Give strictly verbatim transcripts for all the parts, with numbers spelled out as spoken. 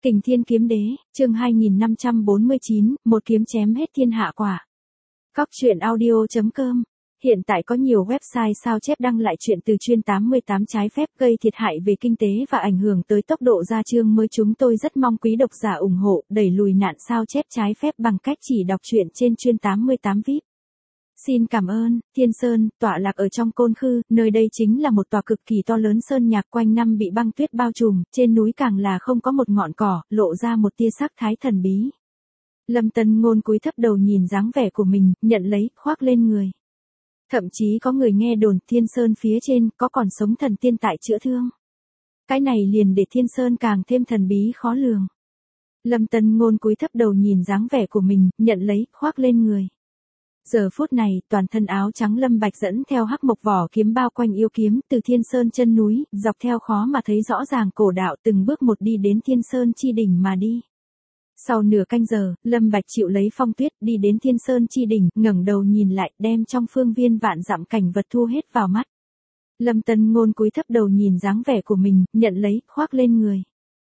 Kình Thiên Kiếm Đế, chương hai nghìn năm trăm bốn mươi chín, một kiếm chém hết thiên hạ quả. Cóc truyện audio chấm com. Hiện tại có nhiều website sao chép đăng lại chuyện từ chuyên tám mươi tám trái phép gây thiệt hại về kinh tế và ảnh hưởng tới tốc độ ra chương mới. Chúng tôi rất mong quý độc giả ủng hộ, đẩy lùi nạn sao chép trái phép bằng cách chỉ đọc truyện trên chuyên tám mươi tám vê i pê. Xin cảm ơn. Thiên Sơn, tọa lạc ở trong Côn Khư, nơi đây chính là một tòa cực kỳ to lớn sơn nhạc quanh năm bị băng tuyết bao trùm, trên núi càng là không có một ngọn cỏ, lộ ra một tia sắc thái thần bí. Lâm Tân Ngôn cúi thấp đầu nhìn dáng vẻ của mình, nhận lấy, khoác lên người. Thậm chí có người nghe đồn Thiên Sơn phía trên có còn sống thần tiên tại chữa thương. Cái này liền để Thiên Sơn càng thêm thần bí khó lường. Lâm Tân Ngôn cúi thấp đầu nhìn dáng vẻ của mình, nhận lấy, khoác lên người. Giờ phút này, toàn thân áo trắng Lâm Bạch dẫn theo hắc mộc vỏ kiếm bao quanh yêu kiếm, từ Thiên Sơn chân núi, dọc theo khó mà thấy rõ ràng cổ đạo từng bước một đi đến Thiên Sơn chi đỉnh mà đi. Sau nửa canh giờ, Lâm Bạch chịu lấy phong tuyết đi đến Thiên Sơn chi đỉnh, ngẩng đầu nhìn lại, đem trong phương viên vạn dặm cảnh vật thu hết vào mắt. Lâm Tân Ngôn cúi thấp đầu nhìn dáng vẻ của mình, nhận lấy, khoác lên người.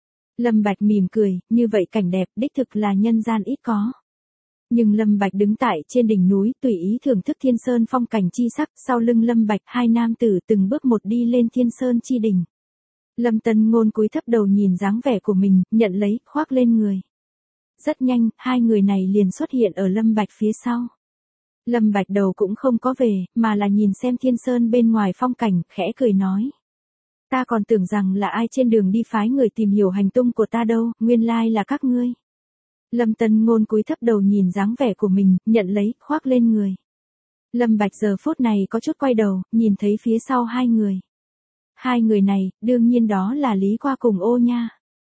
Lâm Bạch mỉm cười, như vậy cảnh đẹp, đích thực là nhân gian ít có. Nhưng Lâm Bạch đứng tại trên đỉnh núi, tùy ý thưởng thức Thiên Sơn phong cảnh chi sắc, sau lưng Lâm Bạch, hai nam tử từng bước một đi lên Thiên Sơn chi đỉnh. Lâm Tân Ngôn cúi thấp đầu nhìn dáng vẻ của mình, nhận lấy, khoác lên người. Rất nhanh, hai người này liền xuất hiện ở Lâm Bạch phía sau. Lâm Bạch đầu cũng không có về, mà là nhìn xem Thiên Sơn bên ngoài phong cảnh, khẽ cười nói. Ta còn tưởng rằng là ai trên đường đi phái người tìm hiểu hành tung của ta đâu, nguyên lai là các ngươi. Lâm Tân Ngôn cúi thấp đầu nhìn dáng vẻ của mình, nhận lấy, khoác lên người. Lâm Bạch giờ phút này có chút quay đầu, nhìn thấy phía sau hai người. Hai người này, đương nhiên đó là Lý Qua cùng Ô Nha.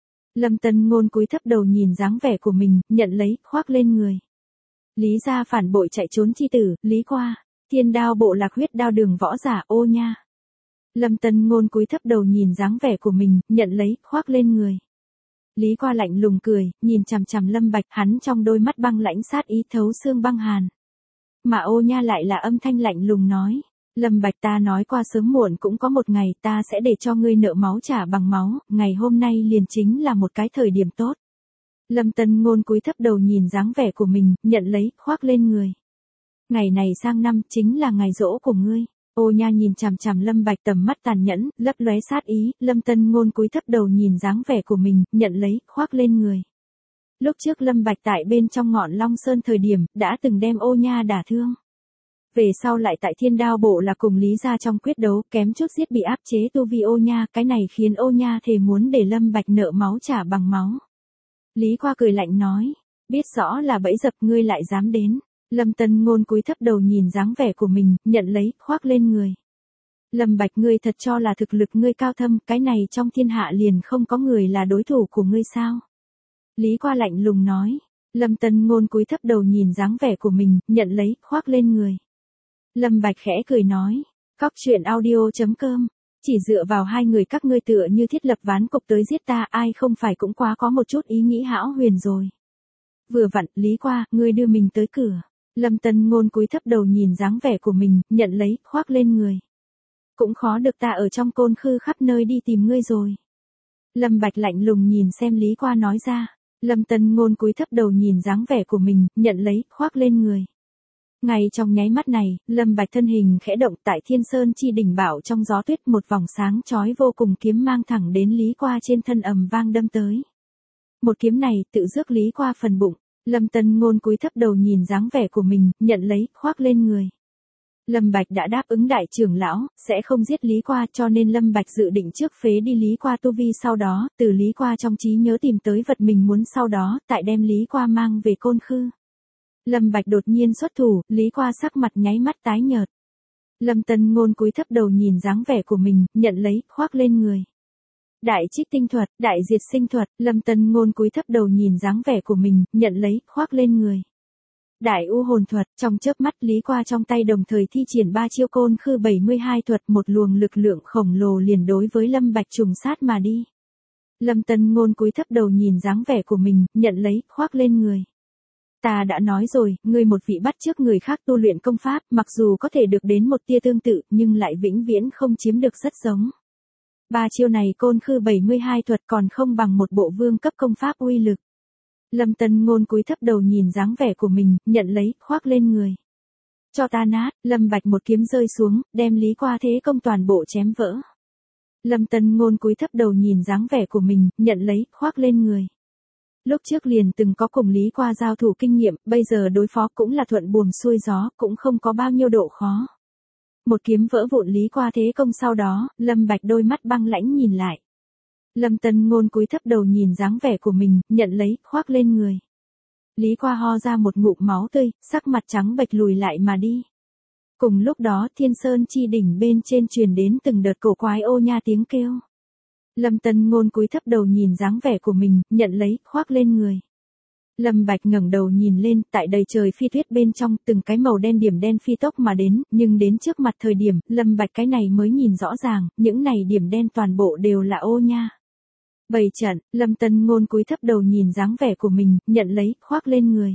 Lâm Tân Ngôn cúi thấp đầu nhìn dáng vẻ của mình, nhận lấy, khoác lên người. Lý gia phản bội chạy trốn chi tử, Lý Qua, Thiên Đao bộ lạc huyết đao đường võ giả, Ô Nha. Lâm Tân Ngôn cúi thấp đầu nhìn dáng vẻ của mình, nhận lấy, khoác lên người. Lý Qua lạnh lùng cười, nhìn chằm chằm Lâm Bạch, hắn trong đôi mắt băng lãnh sát ý thấu xương băng hàn. Mà Ô Nha lại là âm thanh lạnh lùng nói, Lâm Bạch, ta nói qua sớm muộn cũng có một ngày ta sẽ để cho ngươi nợ máu trả bằng máu, ngày hôm nay liền chính là một cái thời điểm tốt. Lâm Tân Ngôn cúi thấp đầu nhìn dáng vẻ của mình, nhận lấy, khoác lên người. Ngày này sang năm chính là ngày giỗ của ngươi. Ô Nha nhìn chằm chằm Lâm Bạch tầm mắt tàn nhẫn, lấp lóe sát ý, Lâm Tân Ngôn cúi thấp đầu nhìn dáng vẻ của mình, nhận lấy, khoác lên người. Lúc trước Lâm Bạch tại bên trong ngọn Long Sơn thời điểm, đã từng đem Ô Nha đả thương. Về sau lại tại Thiên Đao bộ là cùng Lý gia trong quyết đấu, kém chút giết bị áp chế tu vi Ô Nha, cái này khiến Ô Nha thề muốn để Lâm Bạch nợ máu trả bằng máu. Lý Qua cười lạnh nói, biết rõ là bẫy dập ngươi lại dám đến. Lâm Tân Ngôn cúi thấp đầu nhìn dáng vẻ của mình, nhận lấy, khoác lên người. Lâm Bạch, ngươi thật cho là thực lực ngươi cao thâm, cái này trong thiên hạ liền không có người là đối thủ của ngươi sao? Lý Qua lạnh lùng nói. Lâm Tân Ngôn cúi thấp đầu nhìn dáng vẻ của mình, nhận lấy, khoác lên người. Lâm Bạch khẽ cười nói, cóc truyện audio chấm com, chỉ dựa vào hai người các ngươi tựa như thiết lập ván cục tới giết ta, ai không phải cũng quá có một chút ý nghĩ hão huyền rồi. Vừa vặn, Lý Qua, ngươi đưa mình tới cửa. Lâm Tân Ngôn cúi thấp đầu nhìn dáng vẻ của mình, nhận lấy, khoác lên người. Cũng khó được ta ở trong Côn Khư khắp nơi đi tìm ngươi rồi. Lâm Bạch lạnh lùng nhìn xem Lý Qua nói ra. Lâm Tân Ngôn cúi thấp đầu nhìn dáng vẻ của mình, nhận lấy, khoác lên người. Ngay trong nháy mắt này, Lâm Bạch thân hình khẽ động tại Thiên Sơn chi đỉnh bảo trong gió tuyết, một vòng sáng chói vô cùng kiếm mang thẳng đến Lý Qua trên thân ầm vang đâm tới. Một kiếm này tự rước Lý Qua phần bụng. Lâm Tân Ngôn cúi thấp đầu nhìn dáng vẻ của mình, nhận lấy, khoác lên người. Lâm Bạch đã đáp ứng đại trưởng lão, sẽ không giết Lý Qua, cho nên Lâm Bạch dự định trước phế đi Lý Qua tu vi, sau đó, từ Lý Qua trong trí nhớ tìm tới vật mình muốn, sau đó, tại đem Lý Qua mang về Côn Khư. Lâm Bạch đột nhiên xuất thủ, Lý Qua sắc mặt nháy mắt tái nhợt. Lâm Tân Ngôn cúi thấp đầu nhìn dáng vẻ của mình, nhận lấy, khoác lên người. Đại trích tinh thuật, đại diệt sinh thuật, Lâm Tân Ngôn cúi thấp đầu nhìn dáng vẻ của mình, nhận lấy, khoác lên người. Đại u hồn thuật, trong chớp mắt Lý Qua trong tay đồng thời thi triển ba chiêu Côn Khư bảy mươi hai thuật, một luồng lực lượng khổng lồ liền đối với Lâm Bạch trùng sát mà đi. Lâm Tân Ngôn cúi thấp đầu nhìn dáng vẻ của mình, nhận lấy, khoác lên người. Ta đã nói rồi, ngươi một vị bắt chước người khác tu luyện công pháp, mặc dù có thể được đến một tia tương tự, nhưng lại vĩnh viễn không chiếm được rất giống. Ba chiêu này côn khư bảy mươi hai thuật còn không bằng một bộ vương cấp công pháp uy lực. Lâm Tân Ngôn cúi thấp đầu nhìn dáng vẻ của mình, nhận lấy, khoác lên người. Cho ta nát, Lâm Bạch một kiếm rơi xuống, đem Lý Qua thế công toàn bộ chém vỡ. Lâm Tân Ngôn cúi thấp đầu nhìn dáng vẻ của mình, nhận lấy, khoác lên người. Lúc trước liền từng có cùng Lý Qua giao thủ kinh nghiệm, bây giờ đối phó cũng là thuận buồm xuôi gió, cũng không có bao nhiêu độ khó. Một kiếm vỡ vụn Lý Qua thế công sau đó, Lâm Bạch đôi mắt băng lãnh nhìn lại. Lâm Tân Ngôn cúi thấp đầu nhìn dáng vẻ của mình, nhận lấy, khoác lên người. Lý Qua ho ra một ngụm máu tươi, sắc mặt trắng bệch lùi lại mà đi. Cùng lúc đó Thiên Sơn chi đỉnh bên trên truyền đến từng đợt cổ quái ô nha tiếng kêu. Lâm Tân Ngôn cúi thấp đầu nhìn dáng vẻ của mình, nhận lấy, khoác lên người. Lâm Bạch ngẩng đầu nhìn lên, tại đầy trời phi tuyết bên trong, từng cái màu đen điểm đen phi tốc mà đến, nhưng đến trước mặt thời điểm, Lâm Bạch cái này mới nhìn rõ ràng, những này điểm đen toàn bộ đều là ô nha. Bày trận, Lâm Tân Ngôn cúi thấp đầu nhìn dáng vẻ của mình, nhận lấy, khoác lên người.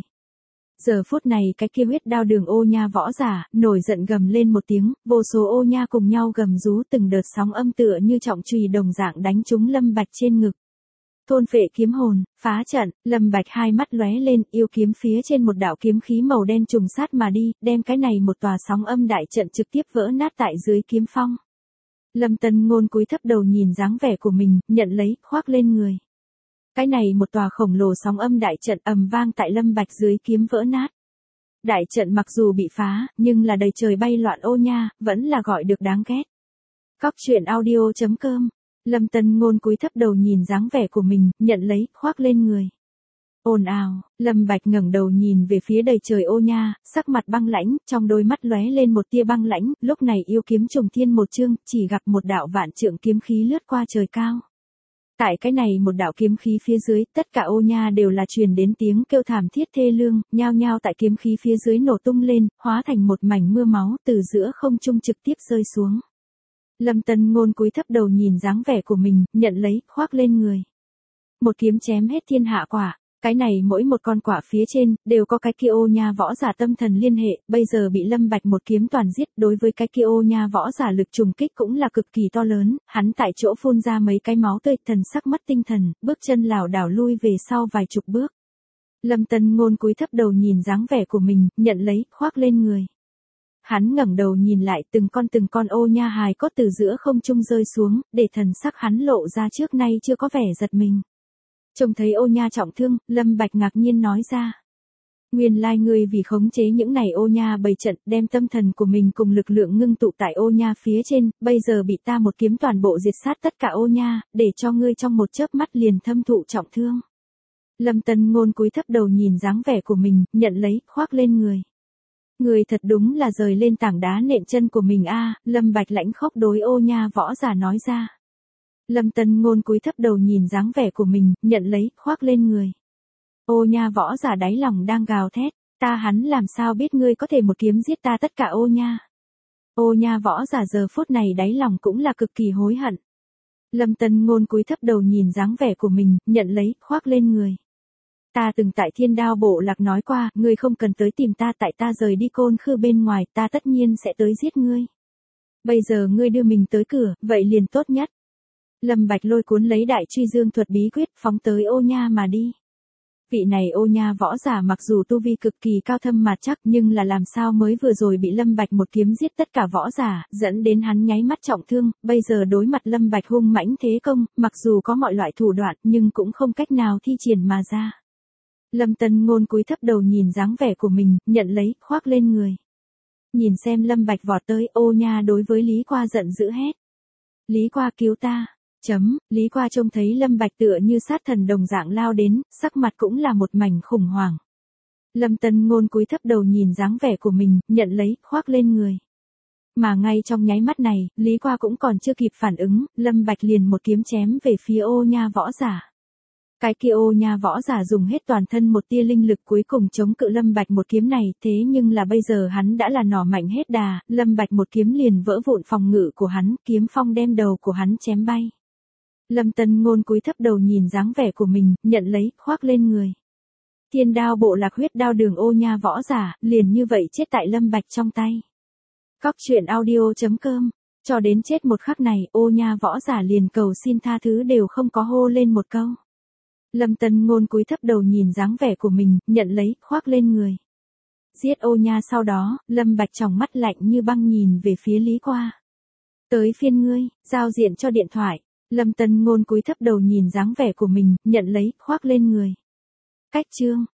Giờ phút này cái kia huyết đao đường ô nha võ giả, nổi giận gầm lên một tiếng, vô số ô nha cùng nhau gầm rú từng đợt sóng âm tựa như trọng chùy đồng dạng đánh trúng Lâm Bạch trên ngực. Thôn phệ kiếm hồn, phá trận, Lâm Bạch hai mắt lóe lên, yêu kiếm phía trên một đạo kiếm khí màu đen trùng sát mà đi, đem cái này một tòa sóng âm đại trận trực tiếp vỡ nát tại dưới kiếm phong. Lâm Tân Ngôn cúi thấp đầu nhìn dáng vẻ của mình, nhận lấy, khoác lên người. Cái này một tòa khổng lồ sóng âm đại trận ầm vang tại Lâm Bạch dưới kiếm vỡ nát. Đại trận mặc dù bị phá, nhưng là đầy trời bay loạn ô nha, vẫn là gọi được đáng ghét. Cóc truyện audio chấm com. Lâm Tân Ngôn cúi thấp đầu nhìn dáng vẻ của mình, nhận lấy, khoác lên người. Ồn ào, Lâm Bạch ngẩng đầu nhìn về phía đầy trời ô nha, sắc mặt băng lãnh, trong đôi mắt lóe lên một tia băng lãnh, lúc này yêu kiếm trùng thiên một chương, chỉ gặp một đạo vạn trượng kiếm khí lướt qua trời cao. Tại cái này một đạo kiếm khí phía dưới, tất cả ô nha đều là truyền đến tiếng kêu thảm thiết thê lương, nhao nhao tại kiếm khí phía dưới nổ tung lên, hóa thành một mảnh mưa máu từ giữa không trung trực tiếp rơi xuống. Lâm Tân Ngôn cúi thấp đầu nhìn dáng vẻ của mình, nhận lấy, khoác lên người. Một kiếm chém hết thiên hạ quả. Cái này mỗi một con quả phía trên, đều có cái kia ô nha võ giả tâm thần liên hệ, bây giờ bị Lâm Bạch một kiếm toàn giết, đối với cái kia ô nha võ giả lực trùng kích cũng là cực kỳ to lớn, hắn tại chỗ phun ra mấy cái máu tươi, thần sắc mất tinh thần, bước chân lảo đảo lui về sau vài chục bước. Lâm Tân Ngôn cúi thấp đầu nhìn dáng vẻ của mình, nhận lấy, khoác lên người. Hắn ngẩng đầu nhìn lại từng con từng con ô nha hài cốt từ giữa không trung rơi xuống, để thần sắc hắn lộ ra trước nay chưa có vẻ giật mình. Trông thấy ô nha trọng thương, Lâm Bạch ngạc nhiên nói ra. Nguyên lai ngươi vì khống chế những này ô nha bày trận, đem tâm thần của mình cùng lực lượng ngưng tụ tại ô nha phía trên, bây giờ bị ta một kiếm toàn bộ diệt sát tất cả ô nha, để cho ngươi trong một chớp mắt liền thâm thụ trọng thương. Lâm Tân Ngôn cúi thấp đầu nhìn dáng vẻ của mình, nhận lấy, khoác lên người. Người thật đúng là rời lên tảng đá nện chân của mình a, Lâm Bạch lãnh khốc đối ô nha võ giả nói ra. Lâm Tân Ngôn cúi thấp đầu nhìn dáng vẻ của mình, nhận lấy, khoác lên người. Ô nha võ giả đáy lòng đang gào thét, ta hắn làm sao biết ngươi có thể một kiếm giết ta tất cả ô nha. Ô nha võ giả giờ phút này đáy lòng cũng là cực kỳ hối hận. Lâm Tân Ngôn cúi thấp đầu nhìn dáng vẻ của mình, nhận lấy, khoác lên người. Ta từng tại Thiên Đao Bộ Lạc nói qua, ngươi không cần tới tìm ta, tại ta rời đi côn khư bên ngoài, ta tất nhiên sẽ tới giết ngươi. Bây giờ ngươi đưa mình tới cửa, vậy liền tốt nhất. Lâm Bạch lôi cuốn lấy đại truy dương thuật bí quyết, phóng tới ô nha mà đi. Vị này ô nha võ giả mặc dù tu vi cực kỳ cao thâm mà chắc, nhưng là làm sao mới vừa rồi bị Lâm Bạch một kiếm giết tất cả võ giả, dẫn đến hắn nháy mắt trọng thương, bây giờ đối mặt Lâm Bạch hung mãnh thế công, mặc dù có mọi loại thủ đoạn, nhưng cũng không cách nào thi triển mà ra. Lâm Tân Ngôn cúi thấp đầu nhìn dáng vẻ của mình, nhận lấy, khoác lên người. Nhìn xem Lâm Bạch vọt tới, ô nha đối với Lý Qua giận dữ hét. Lý Qua cứu ta. Chấm, Lý Qua trông thấy Lâm Bạch tựa như sát thần đồng dạng lao đến, sắc mặt cũng là một mảnh khủng hoảng. Lâm Tân Ngôn cúi thấp đầu nhìn dáng vẻ của mình, nhận lấy, khoác lên người. Mà ngay trong nháy mắt này, Lý Qua cũng còn chưa kịp phản ứng, Lâm Bạch liền một kiếm chém về phía ô nha võ giả. Cái kia ô nha võ giả dùng hết toàn thân một tia linh lực cuối cùng chống cự Lâm Bạch một kiếm này, thế nhưng là bây giờ hắn đã là nỏ mạnh hết đà, Lâm Bạch một kiếm liền vỡ vụn phòng ngự của hắn, kiếm phong đem đầu của hắn chém bay. Lâm Tân Ngôn cúi thấp đầu nhìn dáng vẻ của mình, nhận lấy, khoác lên người. Thiên Đao Bộ Lạc huyết đao đường ô nha võ giả, liền như vậy chết tại Lâm Bạch trong tay. Cóc truyện audio chấm com Cho đến chết một khắc này, Ô Nha võ giả liền cầu xin tha thứ đều không có hô lên một câu. Lâm Tân Ngôn cúi thấp đầu nhìn dáng vẻ của mình, nhận lấy, khoác lên người. Giết Ô Nha sau đó, Lâm Bạch tròng mắt lạnh như băng nhìn về phía Lý Qua. Tới phiên ngươi, giao diện cho điện thoại. Lâm Tân Ngôn cúi thấp đầu nhìn dáng vẻ của mình, nhận lấy, khoác lên người. Cách chương.